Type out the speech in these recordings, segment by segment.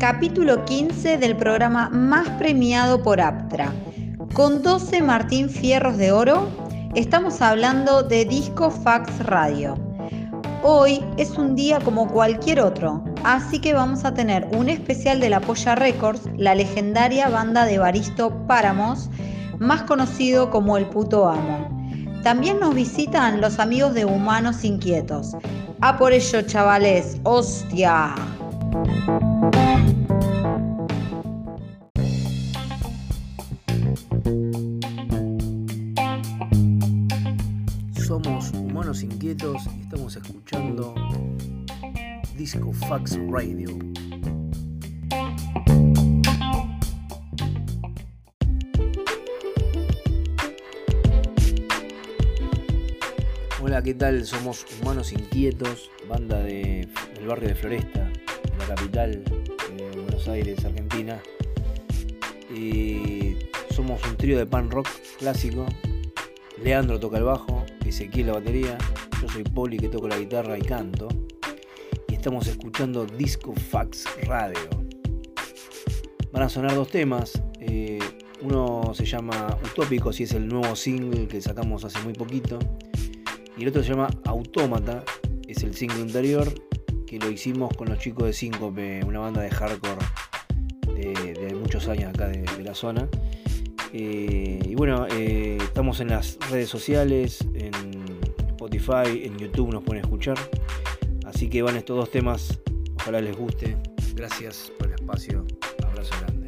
capítulo 15 del programa más premiado por Aptra. Con 12 Martín Fierros de Oro, estamos hablando de Disco Fax Radio. Hoy es un día como cualquier otro, así que vamos a tener un especial de la Polla Records, la legendaria banda de Evaristo Páramos, más conocido como El Puto Amo. También nos visitan los amigos de Humanos Inquietos. ¡A por ello, chavales! ¡Hostia! Somos Humanos Inquietos y estamos escuchando Disco Fax Radio. Hola, ¿qué tal? Somos Humanos Inquietos, banda del barrio de Floresta, en la capital de Buenos Aires, Argentina. Y somos un trío de punk rock clásico. Leandro toca el bajo, Ezequiel la batería, yo soy Poli que toco la guitarra y canto. Y estamos escuchando Disco Fax Radio. Van a sonar dos temas. Uno se llama Utópicos y es el nuevo single que sacamos hace muy poquito. Y el otro se llama Autómata, es el single anterior que lo hicimos con los chicos de Síncope, una banda de hardcore de muchos años acá de la zona. Y bueno, estamos en las redes sociales, en Spotify, en YouTube nos pueden escuchar. Así que van estos dos temas, ojalá les guste. Gracias por el espacio, abrazo grande.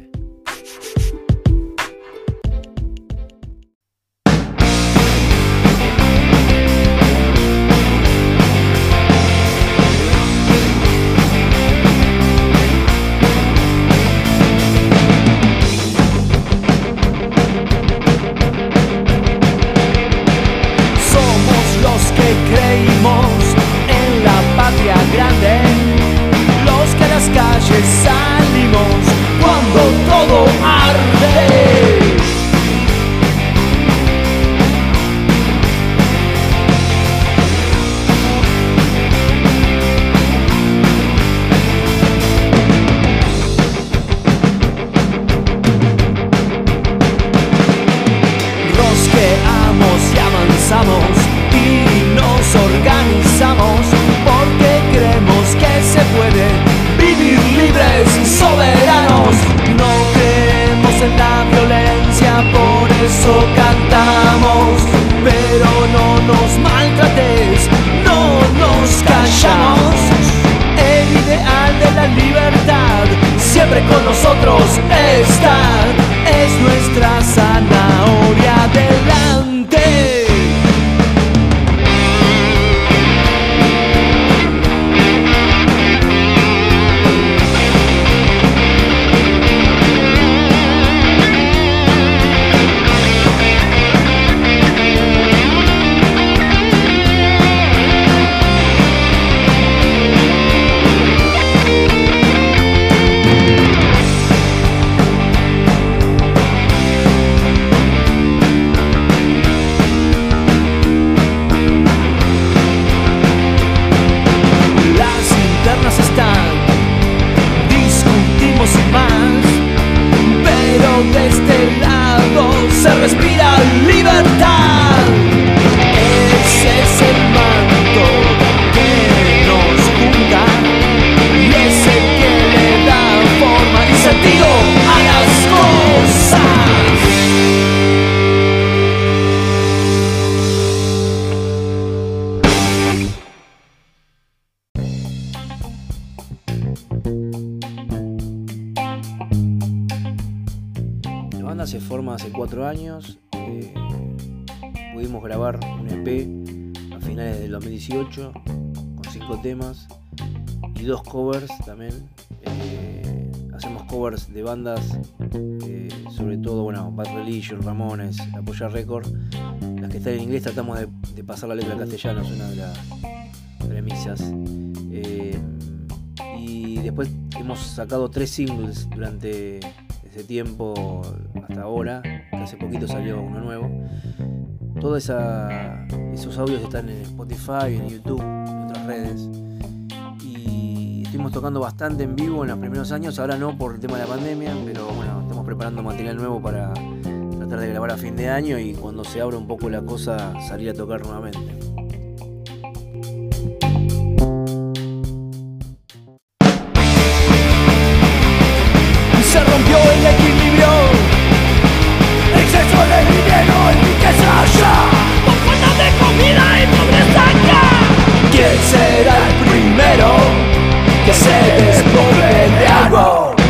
Salimos cuando todo arde. Rosqueamos y avanzamos y nos organizamos porque creemos que se puede vivir libres y soberanos. No creemos en la violencia, por eso cantamos. Pero no nos maltrates, no nos callamos. El ideal de la libertad siempre con nosotros está. Es nuestra zanahoria adelante. Se respira libertad. Ese es el manto que nos junta y es el que le da forma y sentido a las cosas. La banda se forma hace 4 años. Pudimos grabar un EP a finales del 2018 con 5 temas y 2 covers también. Hacemos covers de bandas, sobre todo Bad Religion, Ramones, La Polla Records. Las que están en inglés tratamos de pasar la letra al castellano, es una de las premisas. Y después hemos sacado 3 singles durante ese tiempo hasta ahora, que hace poquito salió uno nuevo. Todos esos audios están en Spotify, en YouTube, en otras redes. Y estoy estuvimos tocando bastante en vivo en los primeros años, ahora no por el tema de la pandemia, pero bueno, estamos preparando material nuevo para tratar de grabar a fin de año y cuando se abra un poco la cosa salir a tocar nuevamente. Se rompió el equilibrio, exceso de dinero y riqueza ya, con falta de comida y pobreza acá. ¿Quién será el primero que se despoje de algo?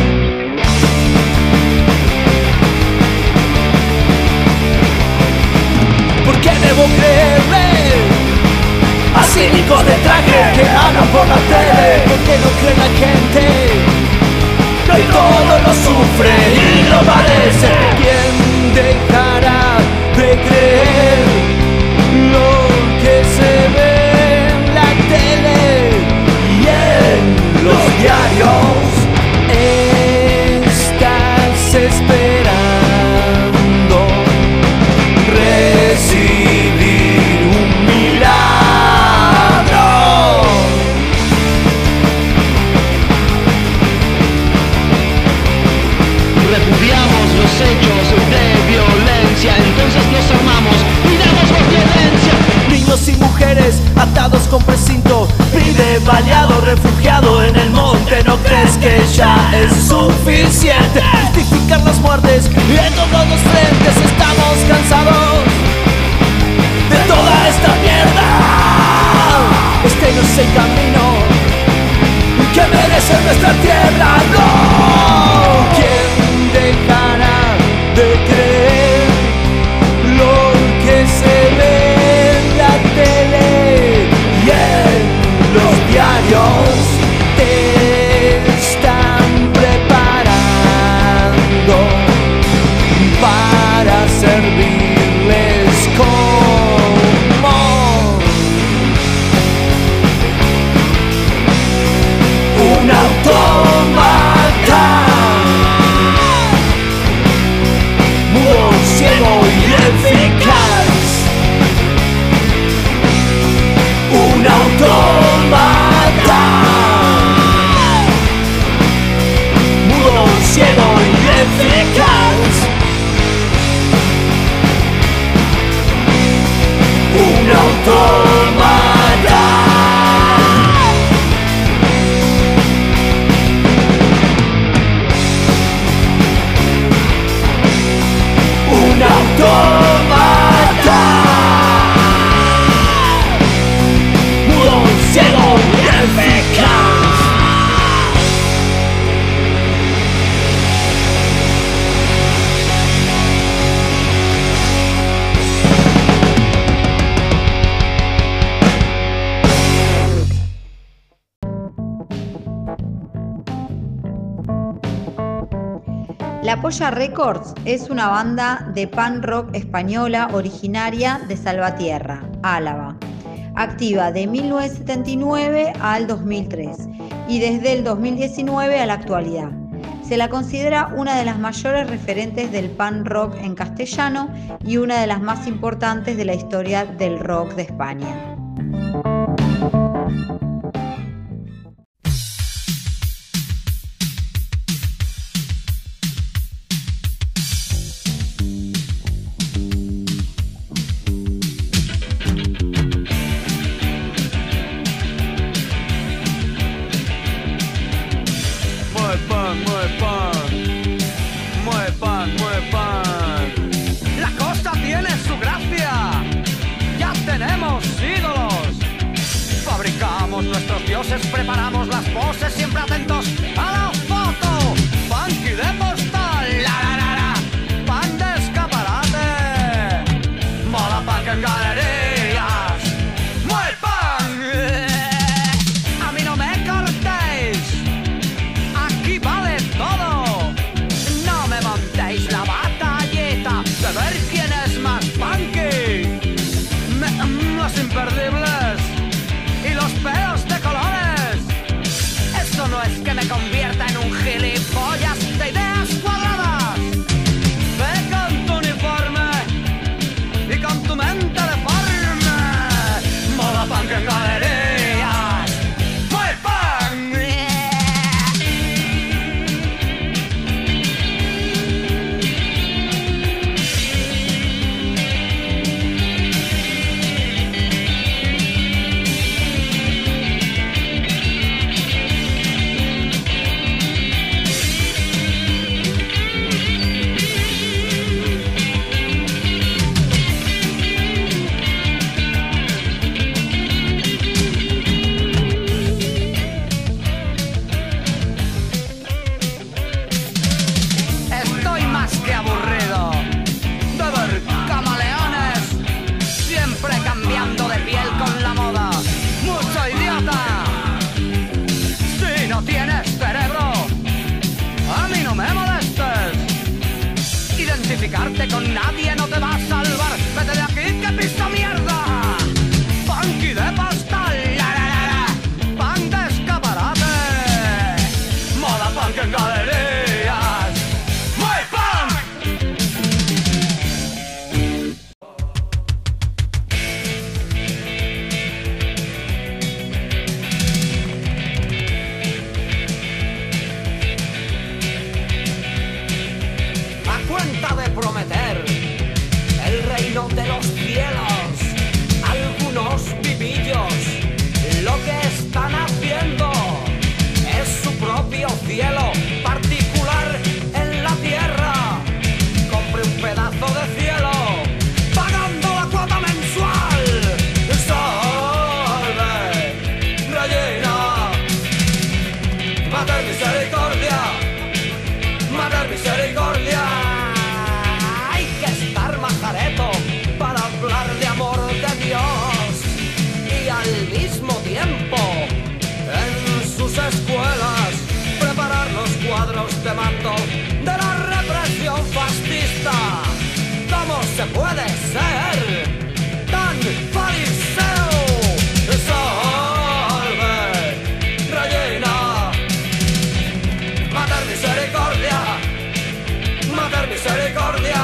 ¿Por qué debo creerle a cínicos de traje que hablan por la tele? ¿Por qué no cree la gente? Y todo lo sufre y lo padece. ¿Quién dejará de creer lo que se ve en la tele y en los diarios? Estás esperando recibir un milagro. Repudiamos los hechos de violencia, entonces nos armamos y damos por violencia. Niños y mujeres atados con precinto, pibe baleado, refugiado en el monte. ¿No crees que ya es suficiente? Justificar las muertes en todos los frentes. Estamos cansados de toda esta mierda. Este no es el camino que merece nuestra tierra, no. ¿Quién dejará de creer lo que se ve en la tele y en los diarios? Te están preparando para servirles como un autómata, mudo, ciego y eficaz. Un autómata, mudo, ciego y eficaz. Un autómata. Un autómata, mudo, ciego y eficaz. La Polla Records es una banda de punk rock española originaria de Salvatierra, Álava, activa de 1979 al 2003 y desde el 2019 a la actualidad. Se la considera una de las mayores referentes del punk rock en castellano y una de las más importantes de la historia del rock de España. La cosa tiene su gracia. Ya tenemos ídolos. Fabricamos nuestros dioses, preparamos las poses, siempre atentos a la foto. Funky de postal, la la la la. Pan de escaparate, moda punk en galerías. ¡Muy punk! A mí no me cortéis. Aquí vale todo. No me montéis la batallita de ver quién es más punky. Los imperdibles y los pelos de colores. Eso no es que me convierta en un gilipollas de ideas cuadradas. Ve con tu uniforme y con tu mente deforme. Moda punk en galerías. Muy punk. se puede ser tan fariseo. Salve, Regina, Mater Misericordia, Mater Misericordia.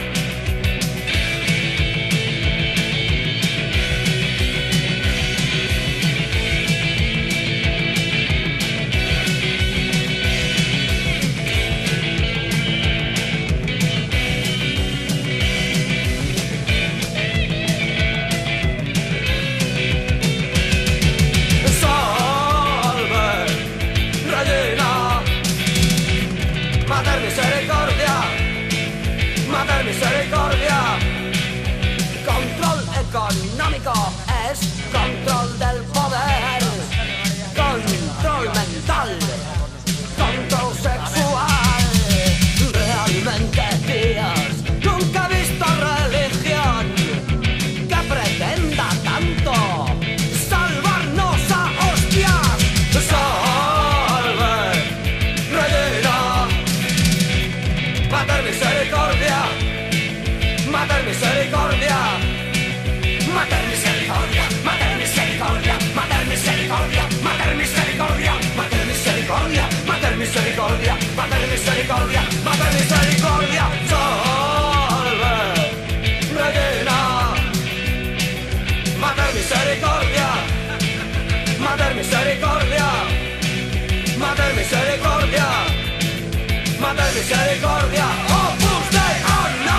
Misericordia. Control económico es control del poder. Control mental, control sexual. Realmente, Dios, nunca he visto religión que pretenda tanto salvarnos a hostias. Salve, Regina, Mater Misericordia. Mater Misericordia, Mater Misericordia, Mater Misericordia, Mater Misericordia, Mater Misericordia, Mater Misericordia, Mater Misericordia, Mater Misericordia, Mater Misericordia. Salve, Regina, Mater Misericordia, Mater Misericordia, Mater Misericordia, Mater Misericordia. Opus Dei, oh no!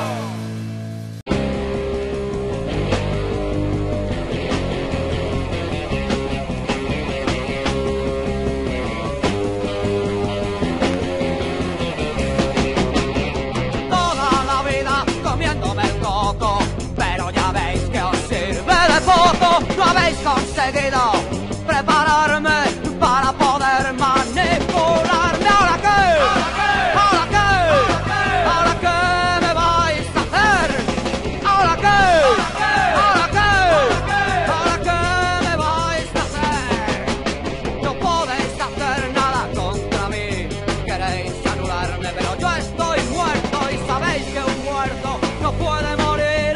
No habéis conseguido prepararme para poder manipularme. ¿Ahora qué? ¿Ahora qué? ¿Ahora qué me vais a hacer? ¿Ahora qué? ¿Ahora qué? ¿Ahora qué me vais a hacer? No podéis hacer nada contra mí. Queréis anularme, pero yo estoy muerto y sabéis que un muerto no puede morir.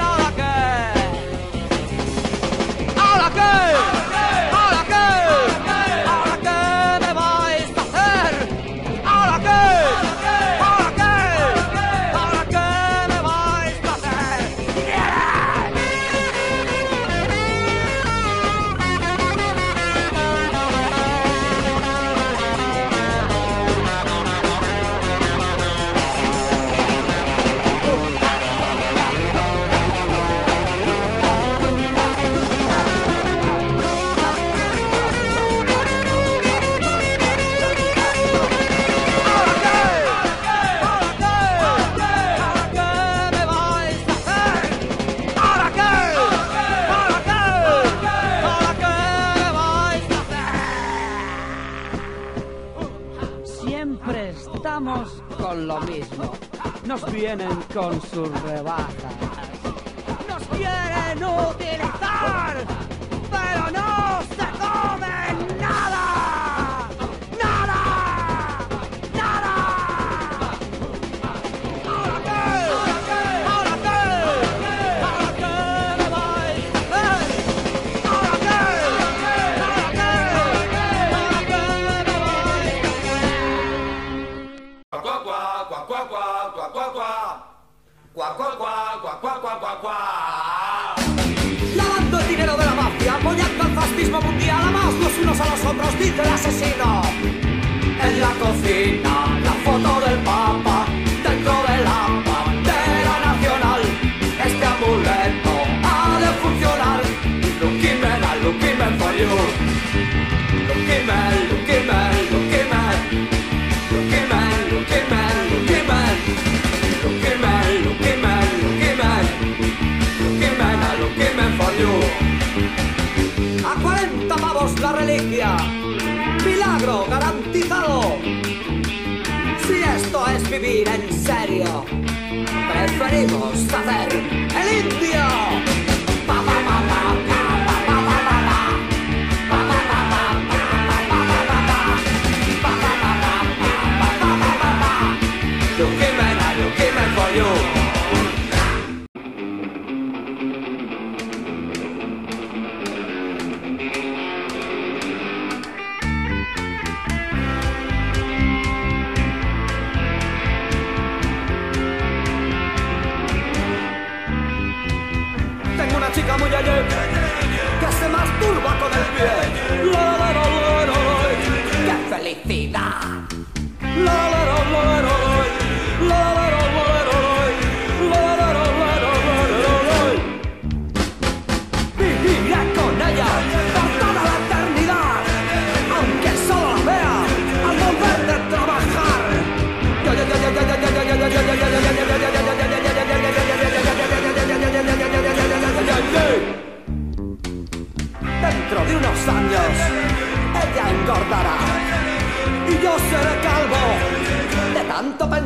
¿Ahora qué? ¿Ahora qué? ¿Ahora qué me vais a hacer? ¿Ahora qué? ¿Ahora qué? ¿Ahora qué me vais a hacer? Siempre estamos con lo mismo. Nos vienen con sus rebajas. Nos quieren utilizar, pero no se comen nada. ¡Nada! ¡Nada! ¿Ahora qué? ¿Ahora qué? ¿Ahora qué me vais a hacer? ¿Ahora qué? ¿Ahora qué? ¿Ahora qué me vais a Lavando el dinero de la mafia, apoyando al fascismo mundial, amaos los unos a los otros, dice el asesino. En la cocina, la foto del Papa, dentro de la bandera nacional. Este amuleto ha de funcionar. Lucky man for you. Lucky man, lucky man, lucky man. Lucky man, lucky man, lucky man. Lucky man, lucky man, lucky man. Lucky man for you. A 40 pavos la reliquia. Milagro garantizado. Si esto es vivir en serio, preferimos hacer el indio. Pa, pa, pa, pa, pa, pa, pa, pa, pa, pa. Pa, pa, pa, pa, pa, pa, pa, pa, pa, pa. Pa, pa, pa, pa, pa, pa, pa, pa, pa, pa. Lucky man for you.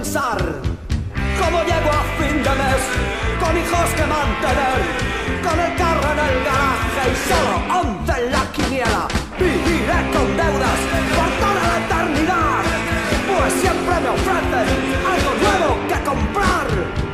pensar cómo llego a fin de mes, con hijos que mantener, con el carro en el garaje y solo 11 en la quiniela. Viviré con deudas por toda la eternidad, pues siempre me ofrecen algo nuevo que comprar.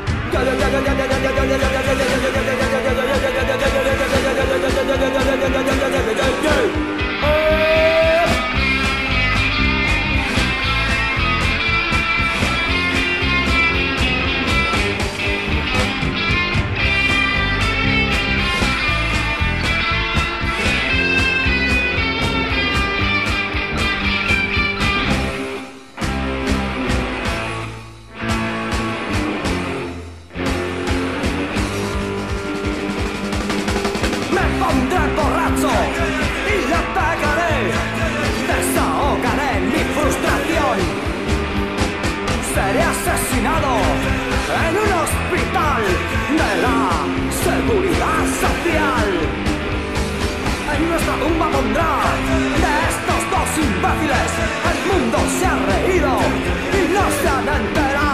En un hospital de la seguridad social. En nuestra tumba pondrá de estos dos imbéciles. El mundo se ha reído y no se han enterado.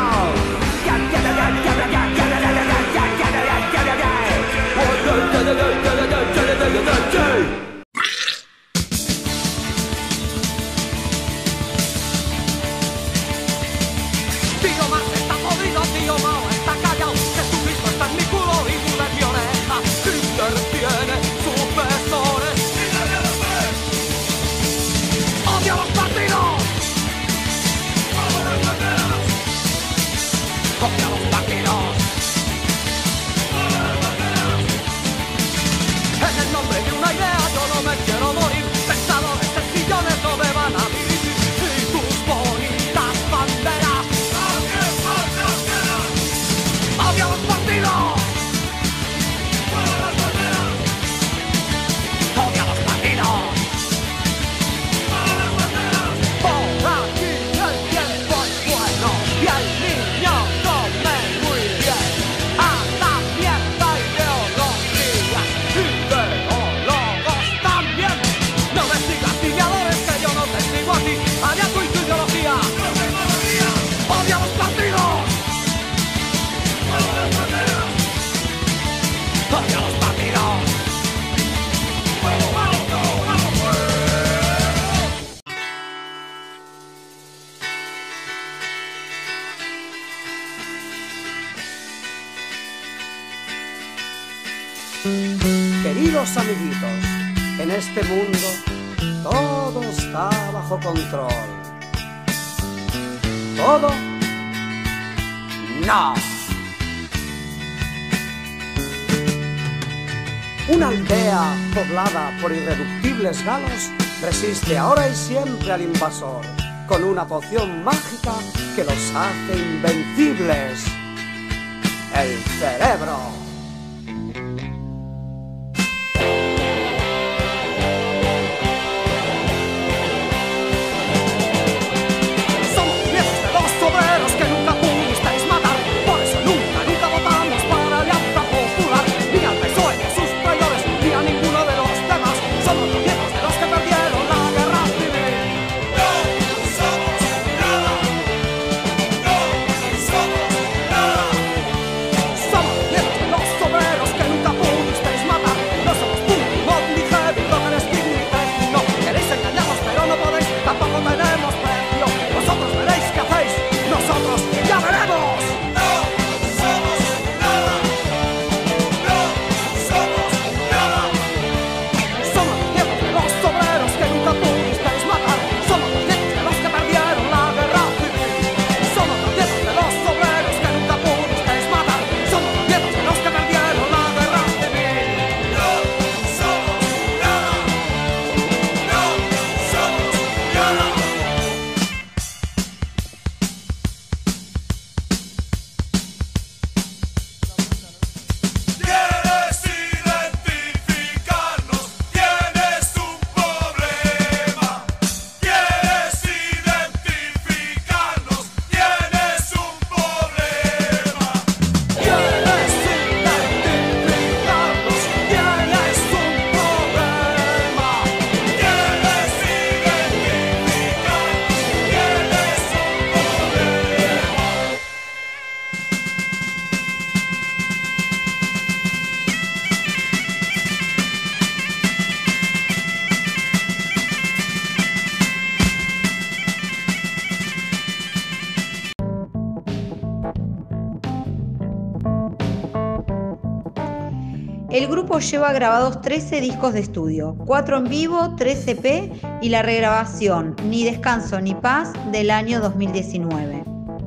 Queridos amiguitos, en este mundo todo está bajo control. ¿Todo? No. Una aldea poblada por irreductibles galos resiste ahora y siempre al invasor con una poción mágica que los hace invencibles. El cerebro. Los el grupo lleva grabados 13 discos de estudio, 4 en vivo, 3 EP y la regrabación Ni Descanso ni Paz del año 2019.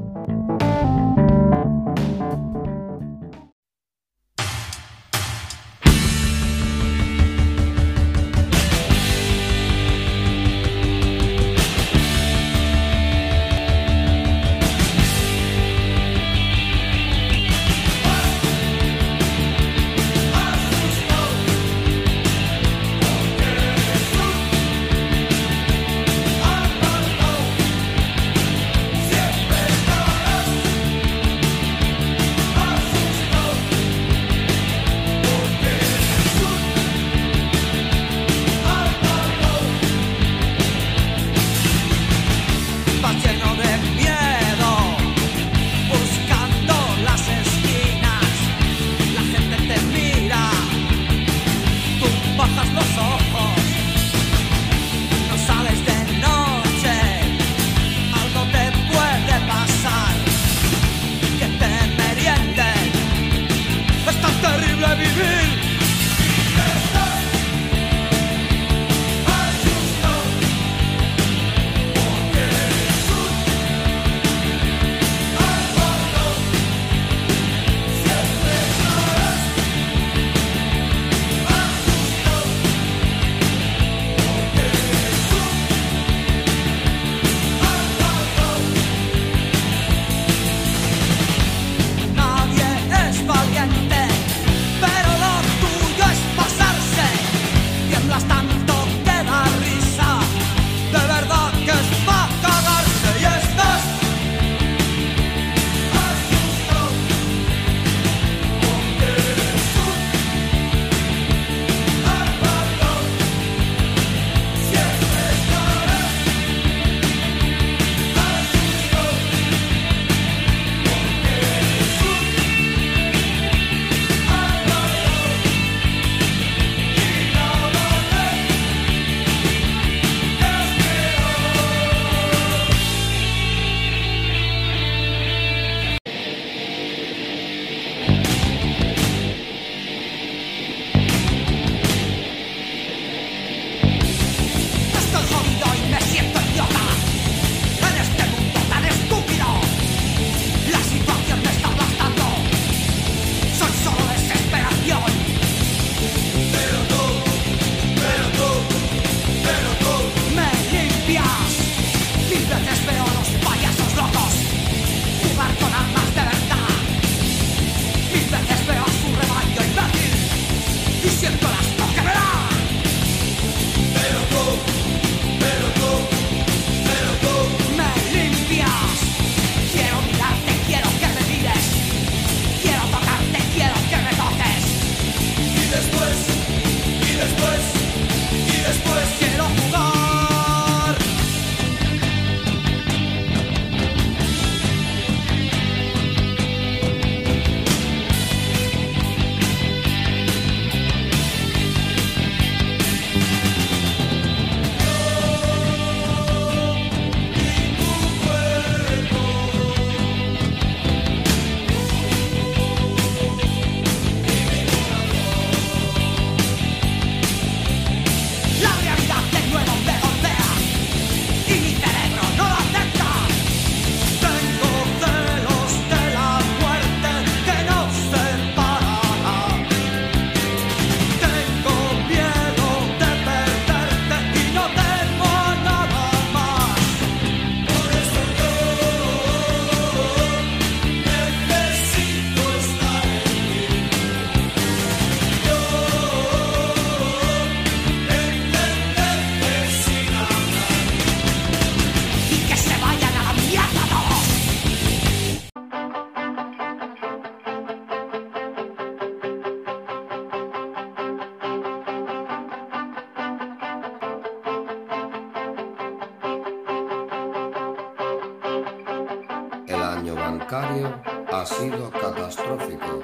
bancario ha sido catastrófico.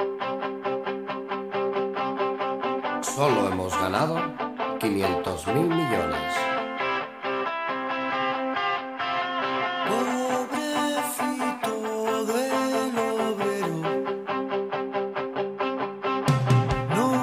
Solo hemos ganado 500.000 millones. Pobrecito del obrero, no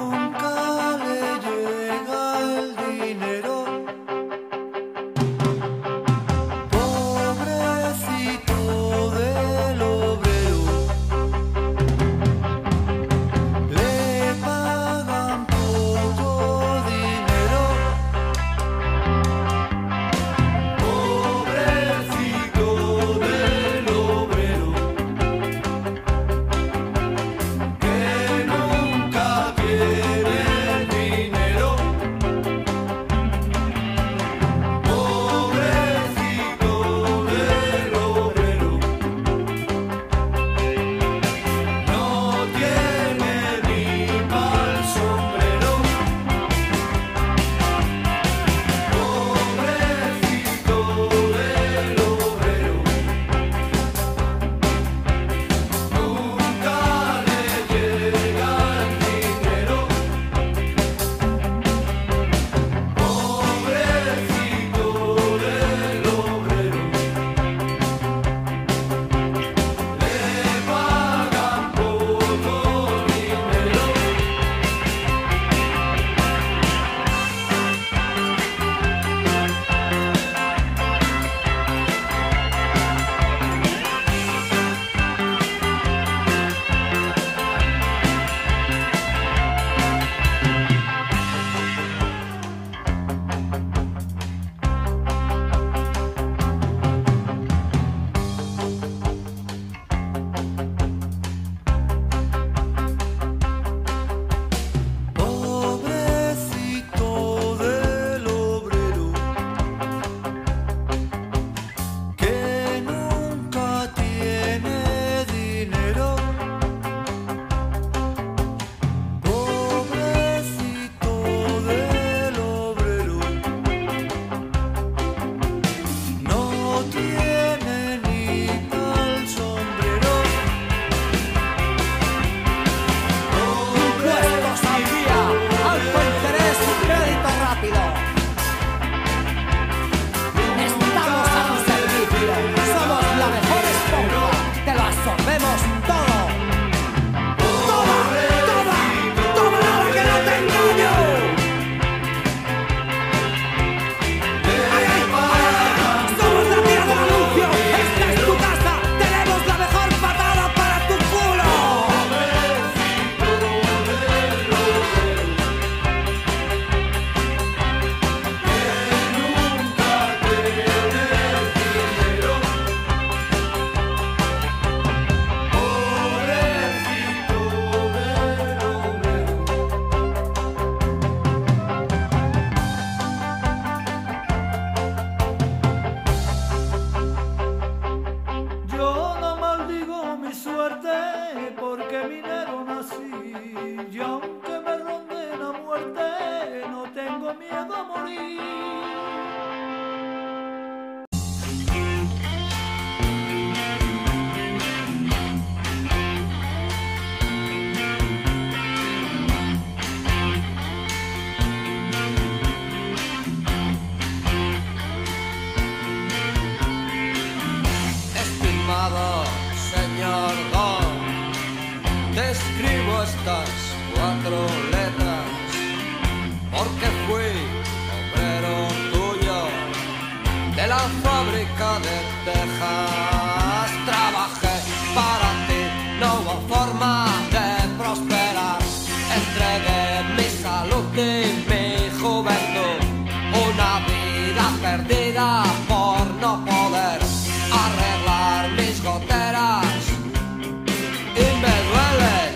estas 4 letras, porque fui obrero tuyo de la fábrica de Texas. Trabajé para ti, no hubo forma de prosperar. Entregué mi salud y mi juventud, una vida perdida por no poder arreglar mis goteras. Y me duelen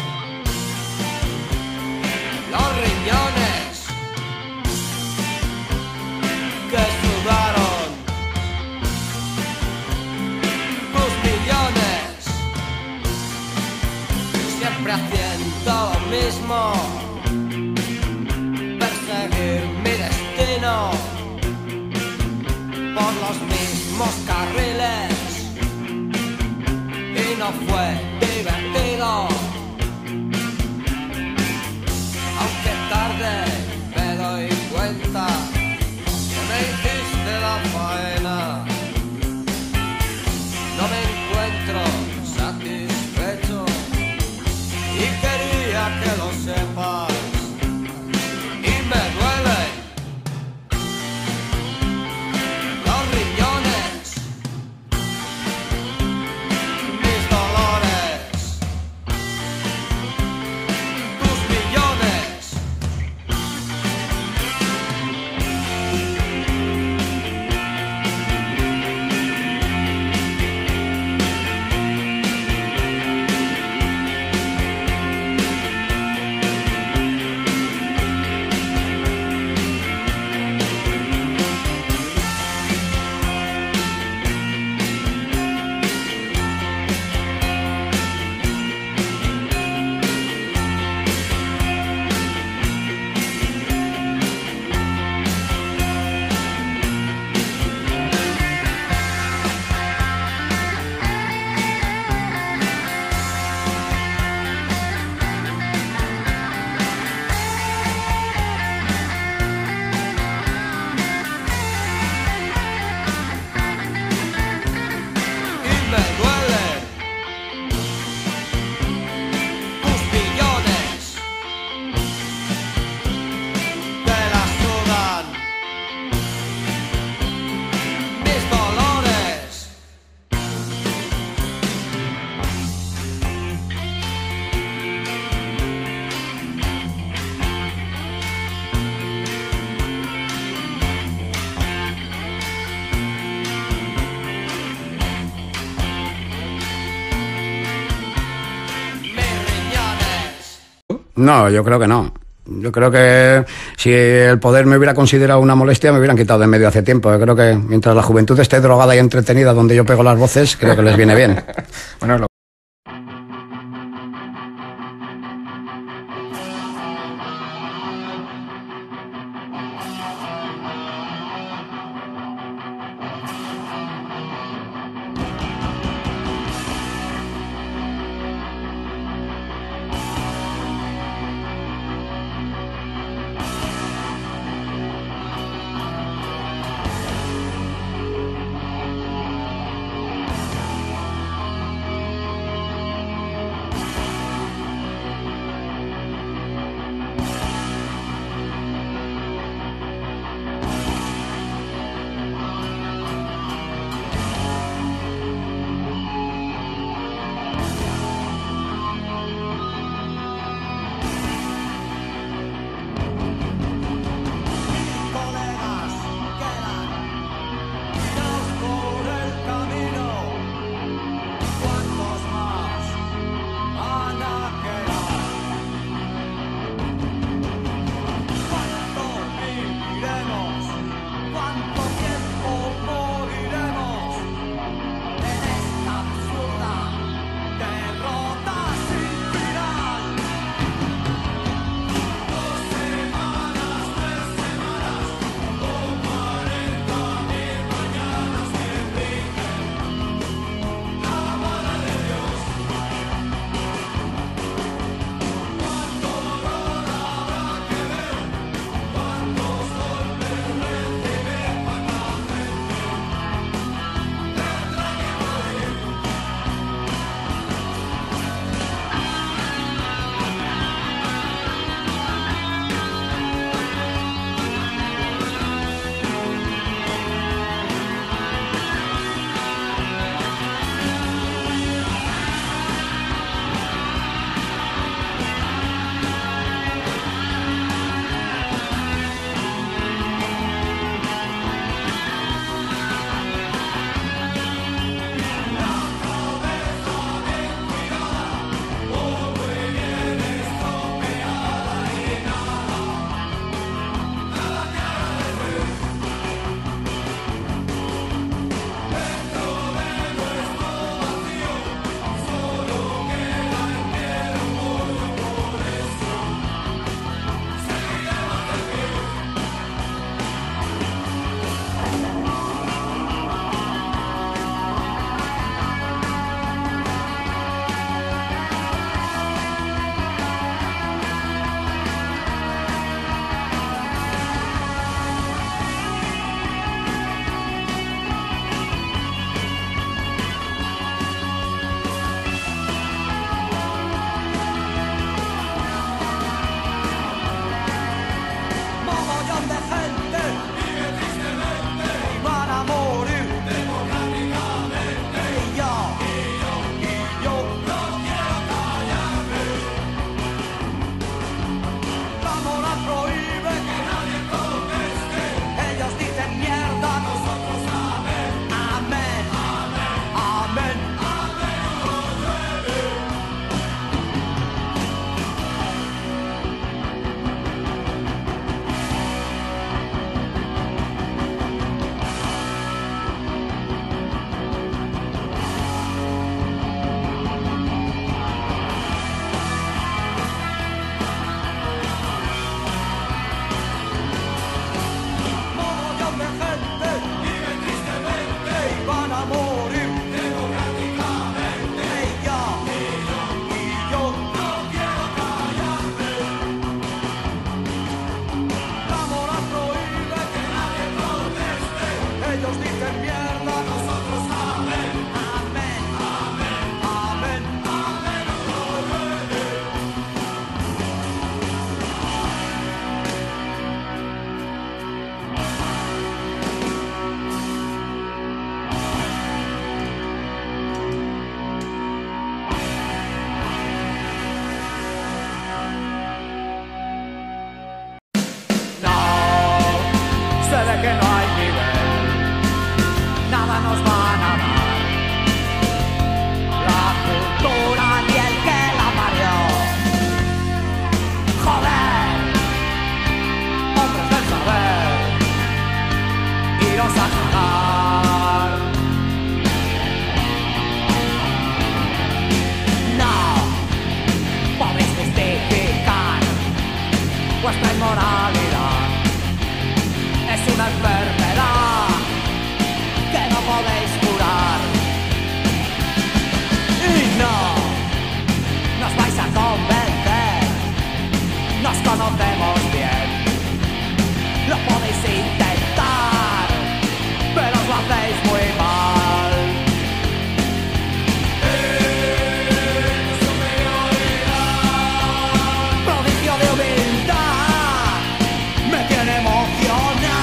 los riñones que sudaron tus millones, siempre haciendo lo mismo, perseguir mi destino por los mismos carriles, y no fue divertido, aunque tarde me doy cuenta que me hiciste la faena. No me encuentro satisfecho y quería que lo sepas, y me duelen los riñones, mis dolores, tus millones. No, yo creo que no. Yo creo que si el poder me hubiera considerado una molestia, me hubieran quitado de en medio hace tiempo. Yo creo que mientras la juventud esté drogada y entretenida donde yo pego las voces, creo que les viene bien. Bueno, dicen mierda, nosotros amén, amén, amén, amén, amén, sé de que no hay nivel, nada nos van a dar. La cultura ni el que la parió. Joder, hombres del saber, iros a cagar. No podéis justificar vuestra inmoralidad. Es una enfermedad que no podéis curar. Y no nos vais a convencer, nos conocemos bien. Lo podéis intentar, pero os lo hacéis muy mal. Prodigio de humildad me tiene emocionado.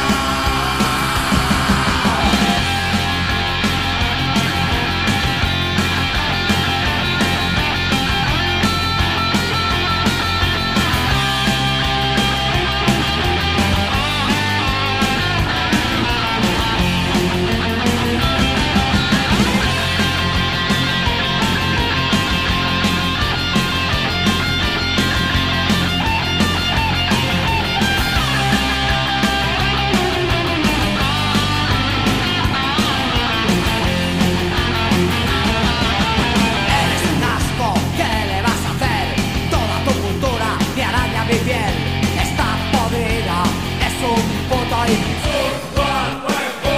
Eres un asco, ¿qué le vas a hacer? Toda tu cultura me araña mi piel. Está podrida, es un puto insulto.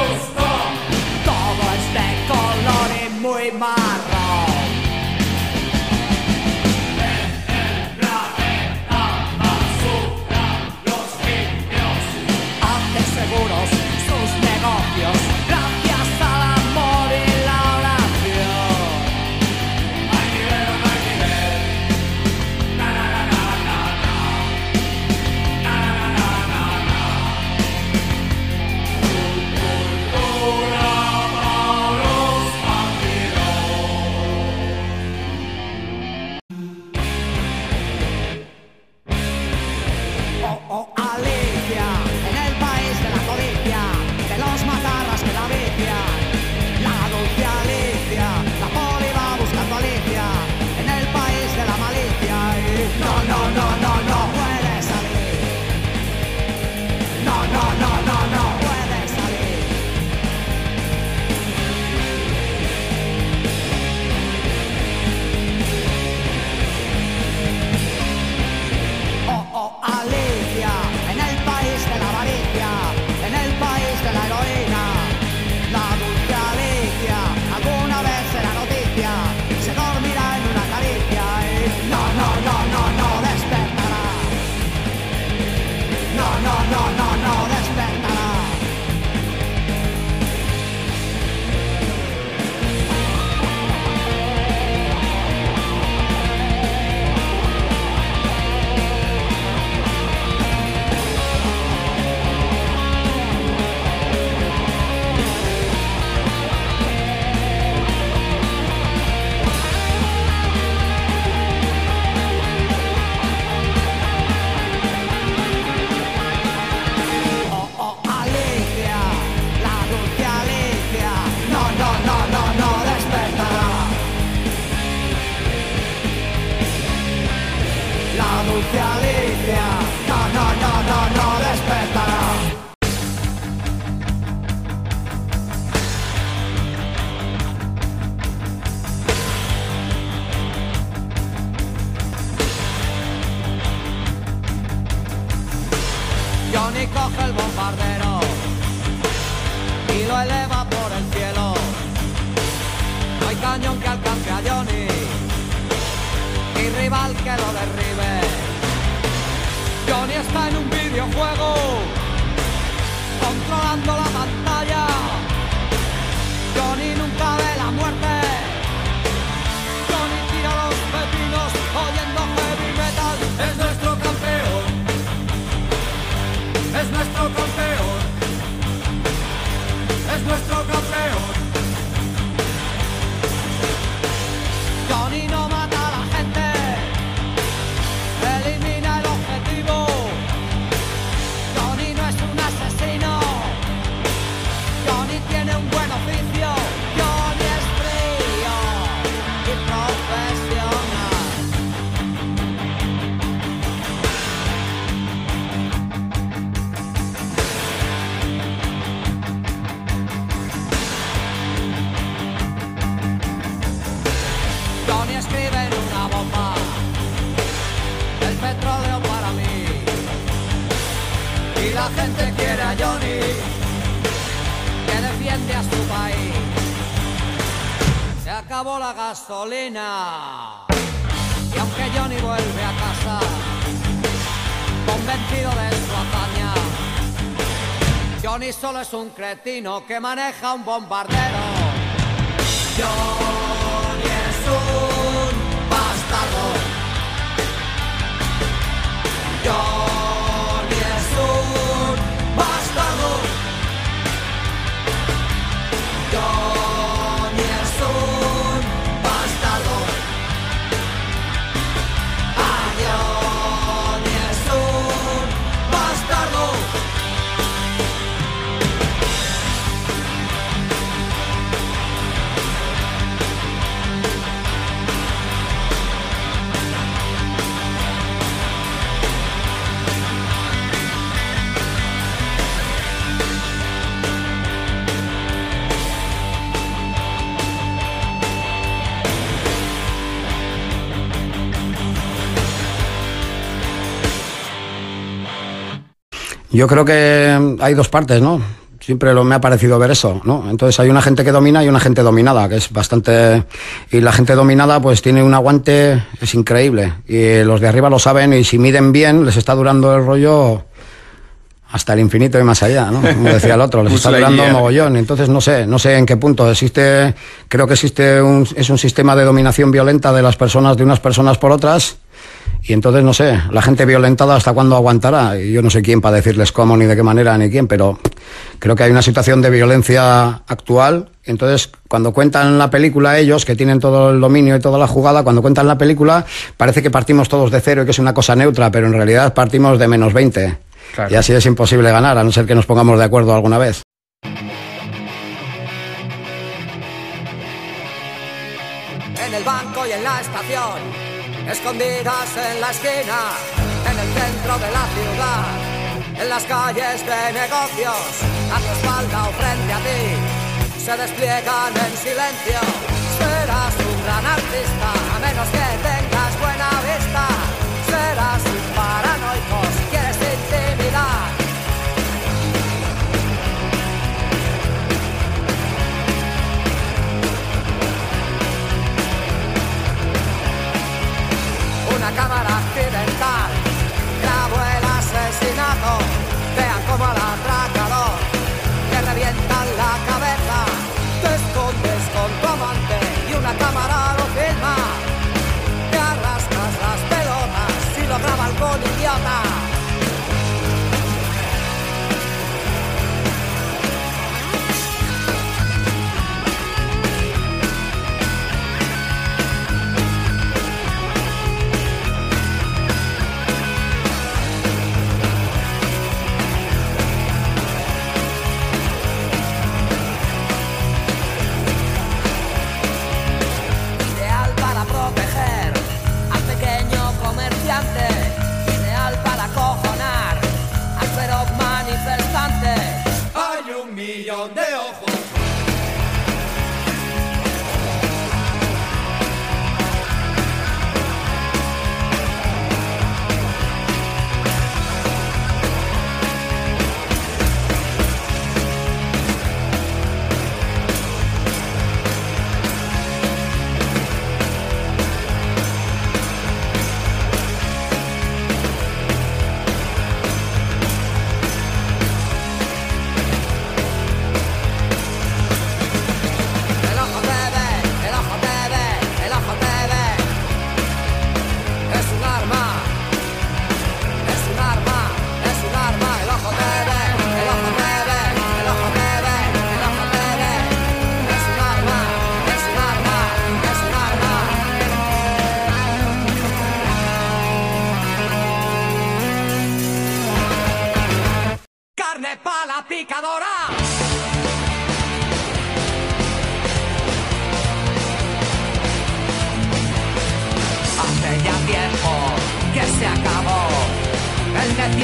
Todo es de color y muy marrón. Hacen seguros sus negocios gracias al amor y la oración. Hay nivel o no hay nivel. Na na na na na na. Na na na na na. Cultura para los bandidos. Oh, oh, Alicia, en el país de la codicia, de los macarras que la vician. La dulce Alicia, la poli va buscando a Alicia, en el país de la malicia. Y no, no, no, no, no puede salir. No, no, no, no, no puede salir. Oh, oh, Alicia, en el país de la avaricia, en el país de la heroína. La dulce Alicia, alguna vez será noticia, se dormirá en una caricia y no, no, no, no, no despertará. No, no, no, no, no despertará. Oh, oh, Alicia, la dulce Alicia, no, no, no, no, no despertará. La dulce Alicia, no, no, no, no, no despertará. Johnny coge el bombardero y lo eleva por el cielo. No hay cañón que alcance a Johnny y rival que lo derribe. Johnny está en un videojuego, controlando la pantalla Johnny tiene un buen oficio, Johnny es frío y profesional. Johnny escribe en una bomba el petróleo para mí. Y la gente quiere a Johnny, que defiende a su país. Se acabó la gasolina y aunque Johnny vuelve a casa convencido de su hazaña, Johnny solo es un cretino que maneja un bombardero. Johnny es un bastardo. Johnny es un bastardo. Johnny es un bastardo. Ah, Johnny es un bastardo. Yo creo que hay dos partes, ¿no? Siempre me ha parecido ver eso, ¿no? Entonces hay una gente que domina y una gente dominada, que es bastante... Y la gente dominada pues tiene un aguante, es increíble. Y los de arriba lo saben y si miden bien les está durando el rollo hasta el infinito y más allá, ¿no? Como decía el otro, les está durando mogollón. Entonces no sé en qué punto existe... Creo que existe un sistema de dominación violenta de las personas, de unas personas por otras. Y entonces, no sé, la gente violentada hasta cuándo aguantará. Y yo no sé quién para decirles cómo, ni de qué manera, ni quién, pero creo que hay una situación de violencia actual. Entonces, cuando cuentan la película ellos, que tienen todo el dominio y toda la jugada, cuando cuentan la película, parece que partimos todos de cero y que es una cosa neutra, pero en realidad partimos de menos 20. Claro. Y así es imposible ganar, a no ser que nos pongamos de acuerdo alguna vez. En el banco y en la estación, escondidas en la esquina, en el centro de la ciudad, en las calles de negocios, a tu espalda o frente a ti, se despliegan en silencio. Serás un gran artista, a menos que tengas buena vista. Serás un paranoico si quieres intimidar. Una cámara accidental grabó el asesinato. Vean como al atracador le revientan la cabeza. Te escondes con tu amante y una cámara lo filma. Te arrastras las pelotas y lo graba algún idiota. Ideal para acojonar al feroz manifestante. Hay 1.000.000 de ojos.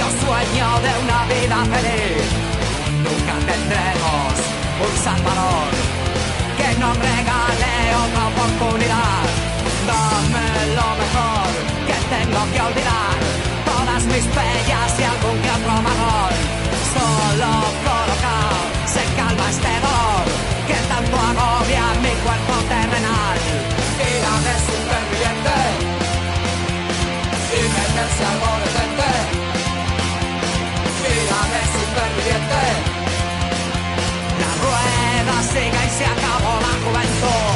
yo sueño de una vida feliz. Nunca tendremos un Salvador que nos regale otra oportunidad. Dame lo mejor que tengo que olvidar, todas mis pellas y algún que otro marrón. Solo colocado se calma este dolor que tanto agobia mi cuerpo terrenal. Vida de superviviente y meterse algo decente. Vida de superviviente. La rueda sigue y se acabó la juventud.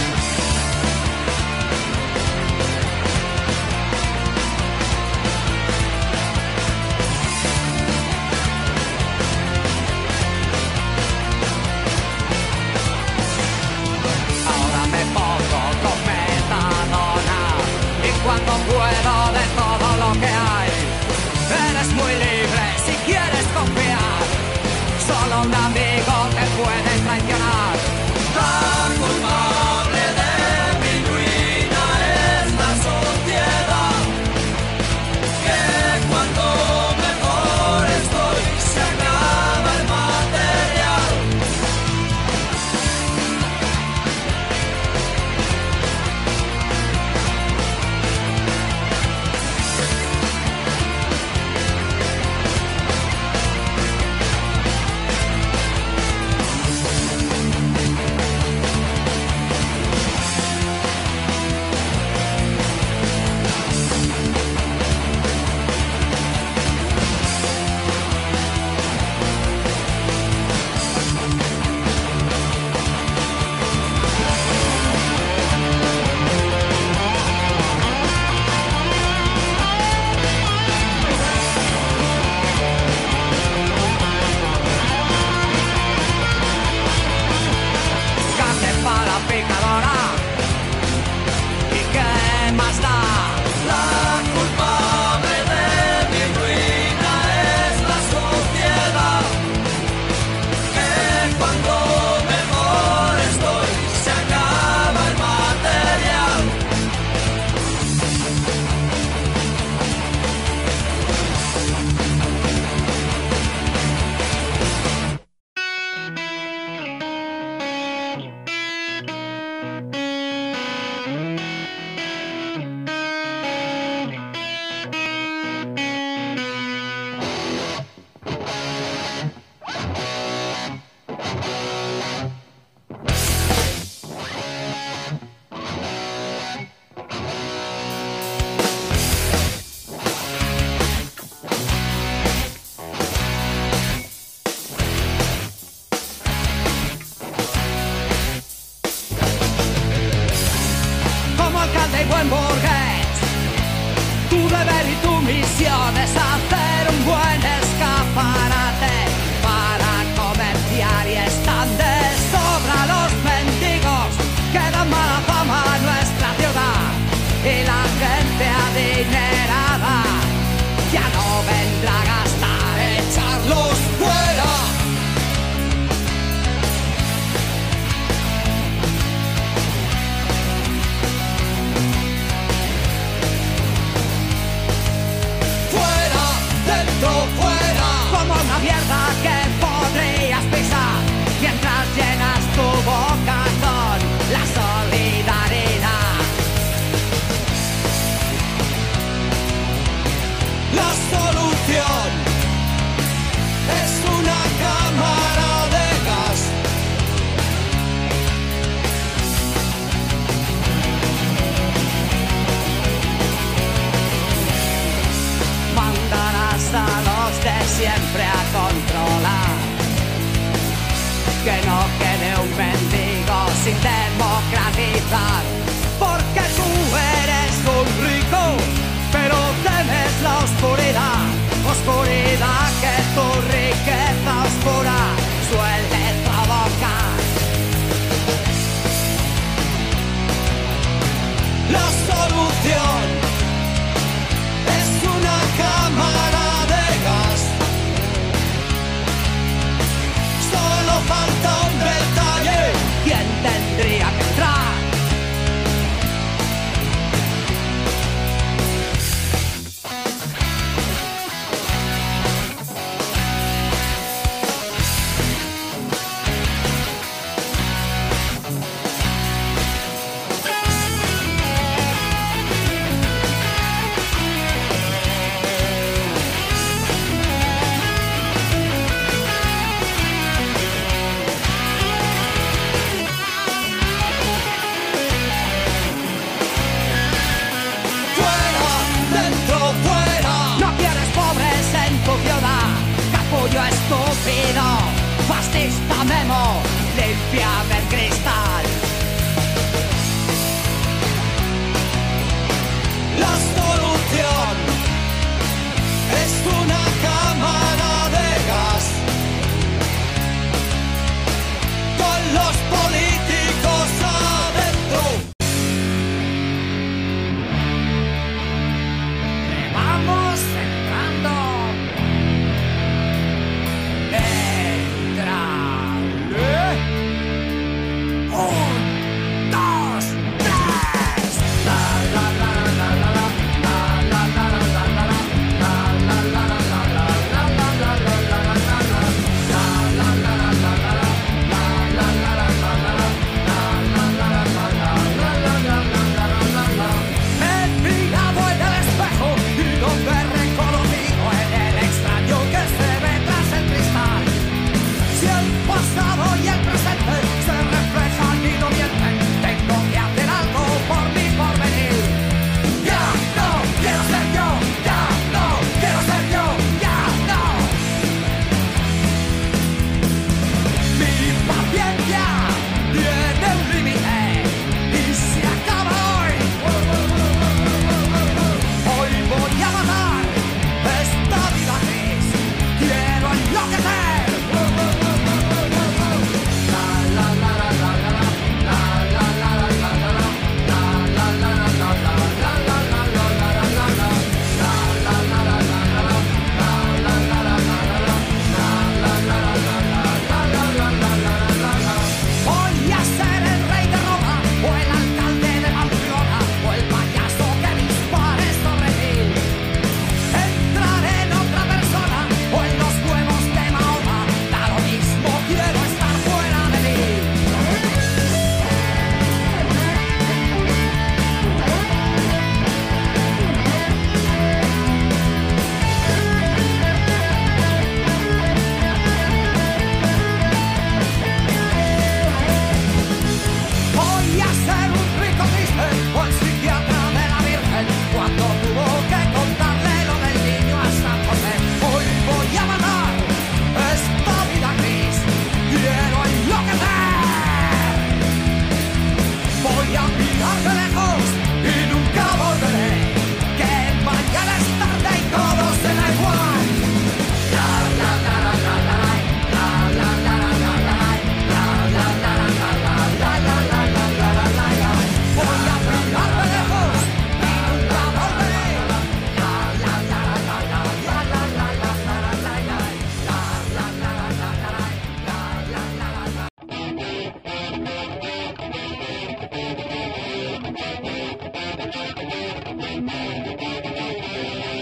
Cuando puedo de todo lo que hay, eres muy libre si quieres confiar. Solo un amigo te puede traicionar. La culpable de mi ruina es la sociedad, que cuando mejor estoy se acaba el material. Buen burgués, tu deber y tu misión es hacer un buen escaparate para comerciar, y están de sobra los mendigos que dan mala fama a nuestra ciudad, y la gente adinerada ya no vendrá a gastar, echarlos fuera. Fuera, como una mierda que podrías pisar mientras llenas tu boca con la solidaridad. La solución es una cámara de gas. Mandarás a los de siempre a controlar, que no quede un mendigo sin democratizar, porque tú eres un rico, pero temes la oscuridad, oscuridad que tu riqueza oscura suele provocar. La solución es una cámara de gas. Solo falta un detalle. ¿Quién tendría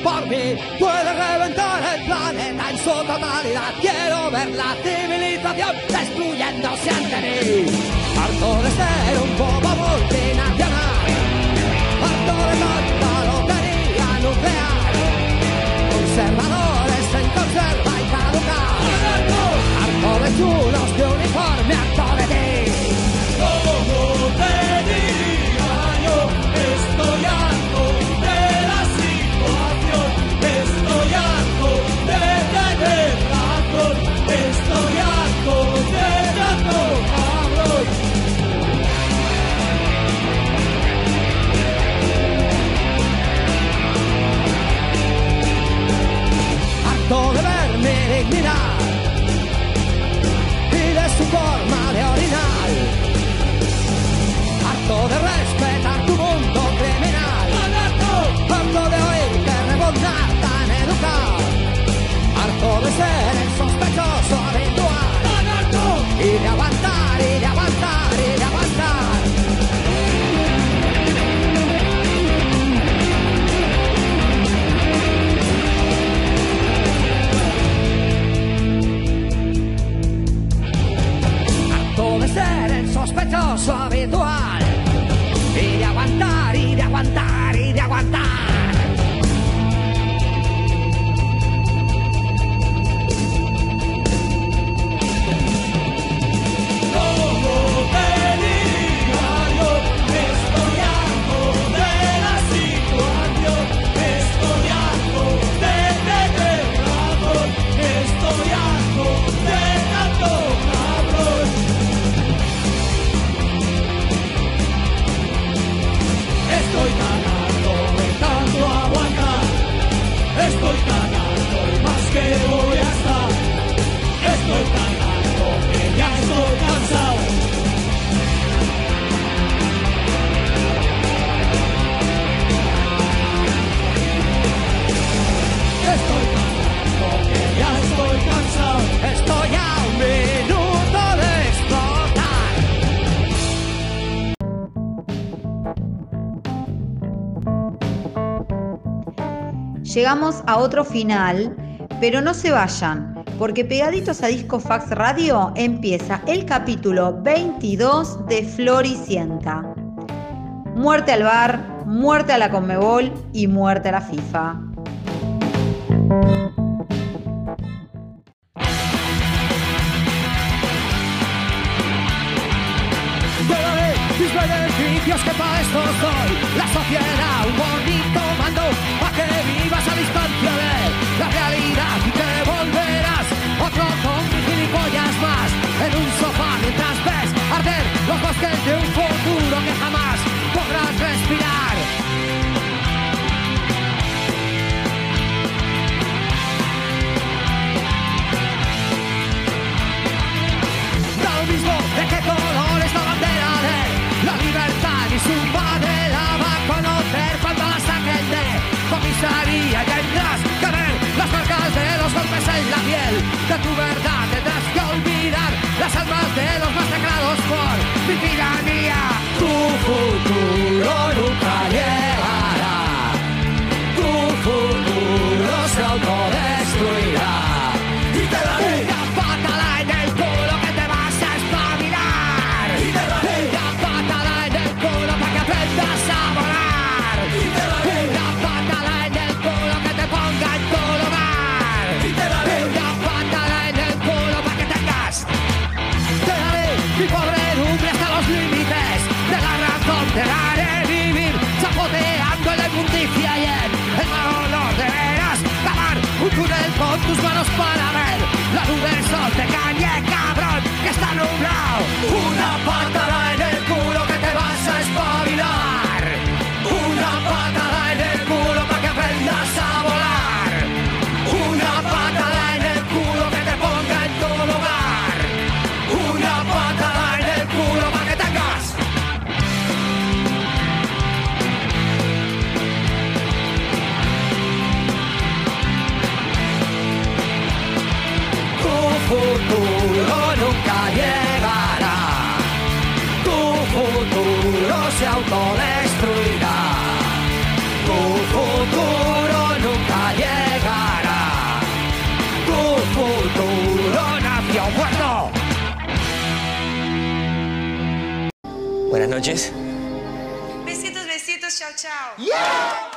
por mí puede reventar el planeta en su totalidad. Quiero ver la civilización destruyéndose ante mí. Harto de ser un bobo multinacional, harto de tanta lotería nuclear, conservadores en conserva y caducar, harto de chulos de uniforme, harto de ti. Como te diría yo, estoy harto de la situación, estoy harto de tener razón, estoy harto de tanto cabrón. Harto de ver mi dignidad y de su forma de orinar, harto de respetar tu mundo criminal, harto de oírte rebuznar tan educado, harto de ser el sospechoso habitual, y de aguantar, y de aguantar, y de aguantar. Harto de ser el sospechoso habitual, y de aguantar, y de aguantar, y de aguantar. Como te diría yo, estoy harto de la situación, estoy harto de tener razón, estoy harto de tanto cabrón. Estoy tan harto de tanto aguantar, estoy tan harto y más que voy a estar, estoy tan harto que ya estoy cansado. Estoy tan harto que ya estoy cansado, estoy a un minuto de explotar. Llegamos a otro final, pero no se vayan, porque pegaditos a Disco Fax Radio empieza el capítulo 22 de Floricienta. Muerte al bar, muerte a la Conmebol y muerte a la FIFA. Daré mis beneficios que para esto soy. La sociedad, un bonito mando a que vivas a distancia de la realidad y te volverás otro zombie gilipollas más en un sofá mientras ves arder los bosques de un futuro que jamás podrás respirar. Da lo mismo de qué color es la bandera de la libertad y su madre la va a conocer cuando la saquen de comisaría y tendrás que ver las marcas de los golpes en la piel de tu verdad. Tendrás que olvidar las almas de los masacrados por mi tiranía. Tu futuro nunca llegará, tu futuro se autodestruirá y te daré una patada en el culo que te vas a espabilar, y te daré una patada en el culo para que aprendas a volar, y te daré una patada en el culo que te ponga en tu lugar, y te daré una patada en el culo para que tengas. Te daré mi podredumbre hasta los límites de la razón, te daré vivir zapoteando en la inmundicia y en el mal olor. Deberás cavar un túnel con tus manos para ver la luz del sol. Te cañé, cabrón, que está nublado. Una patada en el culo que te vas a espabilar, una patada en el culo para que aprendas a volar, una patada en el culo que te ponga en tu lugar, una patada en el culo para que tengas. Tu futuro nunca llegará, tu futuro se autodestruirá, tu futuro nunca Buenas noches. Besitos, besitos, chao, chao.